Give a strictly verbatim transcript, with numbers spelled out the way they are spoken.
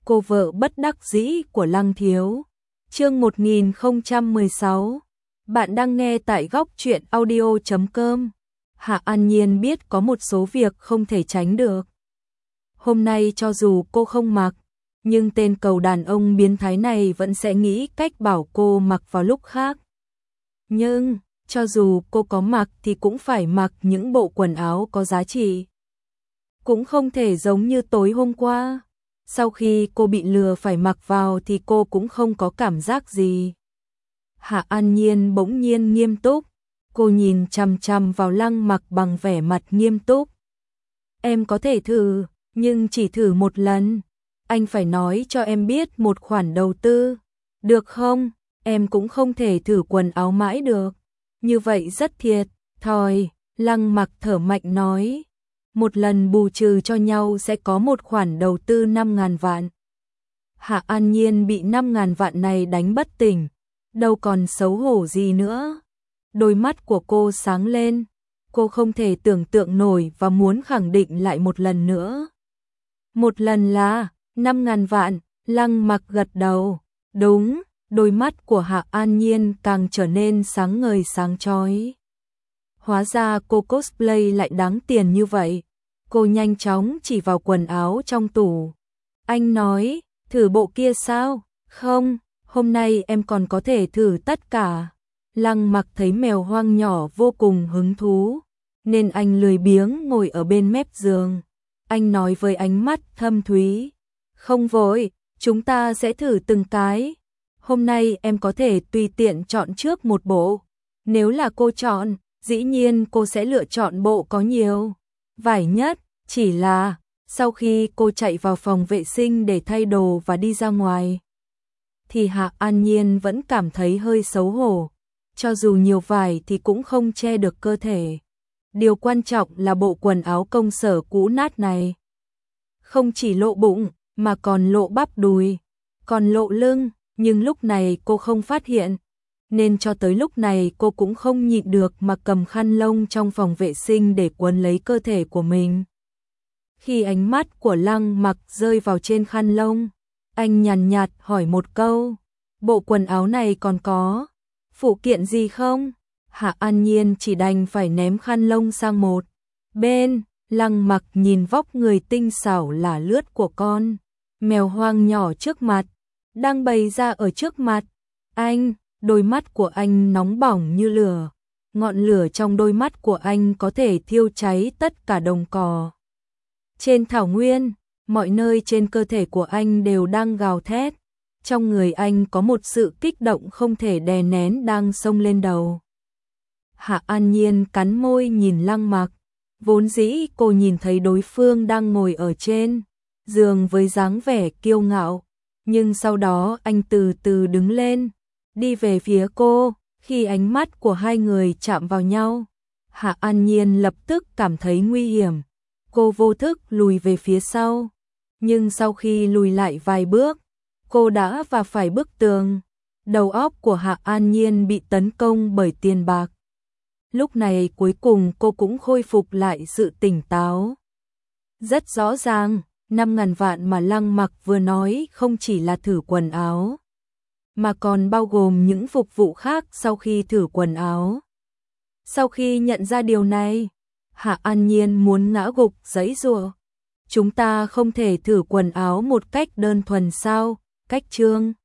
cô vợ bất đắc dĩ của Lăng Thiếu. Chương một nghìn không trăm mười sáu. Bạn đang nghe tại góc truyện audio chấm com. Hạ An Nhiên biết có một số việc không thể tránh được. Hôm nay cho dù cô không mặc, nhưng tên cầu đàn ông biến thái này vẫn sẽ nghĩ cách bảo cô mặc vào lúc khác. Nhưng, cho dù cô có mặc thì cũng phải mặc những bộ quần áo có giá trị. Cũng không thể giống như tối hôm qua. Sau khi cô bị lừa phải mặc vào thì cô cũng không có cảm giác gì. Hạ An Nhiên bỗng nhiên nghiêm túc. Cô nhìn chằm chằm vào Lăng Mặc bằng vẻ mặt nghiêm túc. Em có thể thử, nhưng chỉ thử một lần. Anh phải nói cho em biết một khoản đầu tư. Được không? Em cũng không thể thử quần áo mãi được. Như vậy rất thiệt thòi. Lăng Mặc thở mạnh nói. Một lần bù trừ cho nhau sẽ có một khoản đầu tư năm ngàn vạn. Hạ An Nhiên bị năm ngàn vạn này đánh bất tỉnh. Đâu còn xấu hổ gì nữa. Đôi mắt của cô sáng lên. Cô không thể tưởng tượng nổi và muốn khẳng định lại một lần nữa. Một lần là năm ngàn vạn. Lăng Mặc gật đầu. Đúng. Đôi mắt của Hạ An Nhiên càng trở nên sáng ngời sáng chói. Hóa ra cô cosplay lại đáng tiền như vậy. Cô nhanh chóng chỉ vào quần áo trong tủ. Anh nói, thử bộ kia sao? Không, hôm nay em còn có thể thử tất cả. Lăng Mặc thấy mèo hoang nhỏ vô cùng hứng thú, nên anh lười biếng ngồi ở bên mép giường. Anh nói với ánh mắt thâm thúy. Không vội, chúng ta sẽ thử từng cái. Hôm nay em có thể tùy tiện chọn trước một bộ. Nếu là cô chọn, dĩ nhiên cô sẽ lựa chọn bộ có nhiều vải nhất. Chỉ là, sau khi cô chạy vào phòng vệ sinh để thay đồ và đi ra ngoài, thì Hạ An Nhiên vẫn cảm thấy hơi xấu hổ. Cho dù nhiều vải thì cũng không che được cơ thể. Điều quan trọng là bộ quần áo công sở cũ nát này. Không chỉ lộ bụng, mà còn lộ bắp đùi, còn lộ lưng. Nhưng lúc này cô không phát hiện, nên cho tới lúc này cô cũng không nhịn được mà cầm khăn lông trong phòng vệ sinh để quấn lấy cơ thể của mình. Khi ánh mắt của Lăng Mặc rơi vào trên khăn lông, anh nhàn nhạt hỏi một câu, bộ quần áo này còn có phụ kiện gì không? Hạ An Nhiên chỉ đành phải ném khăn lông sang một bên. Lăng Mặc nhìn vóc người tinh xảo lả lướt của con mèo hoang nhỏ trước mặt, đang bày ra ở trước mặt anh. Đôi mắt của anh nóng bỏng như lửa. Ngọn lửa trong đôi mắt của anh có thể thiêu cháy tất cả đồng cỏ trên thảo nguyên. Mọi nơi trên cơ thể của anh đều đang gào thét. Trong người anh có một sự kích động không thể đè nén đang xông lên đầu. Hạ An Nhiên cắn môi nhìn Lăng Mặc. Vốn dĩ cô nhìn thấy đối phương đang ngồi ở trên giường với dáng vẻ kiêu ngạo. Nhưng sau đó anh từ từ đứng lên, đi về phía cô. Khi ánh mắt của hai người chạm vào nhau, Hạ An Nhiên lập tức cảm thấy nguy hiểm. Cô vô thức lùi về phía sau. Nhưng sau khi lùi lại vài bước, cô đã va phải bức tường. Đầu óc của Hạ An Nhiên bị tấn công bởi tiền bạc. Lúc này cuối cùng cô cũng khôi phục lại sự tỉnh táo. Rất rõ ràng, năm ngàn vạn mà Lăng Mặc vừa nói không chỉ là thử quần áo, mà còn bao gồm những phục vụ khác sau khi thử quần áo. Sau khi nhận ra điều này, Hạ An Nhiên muốn ngã gục giãy giụa. Chúng ta không thể thử quần áo một cách đơn thuần sao? Cách chương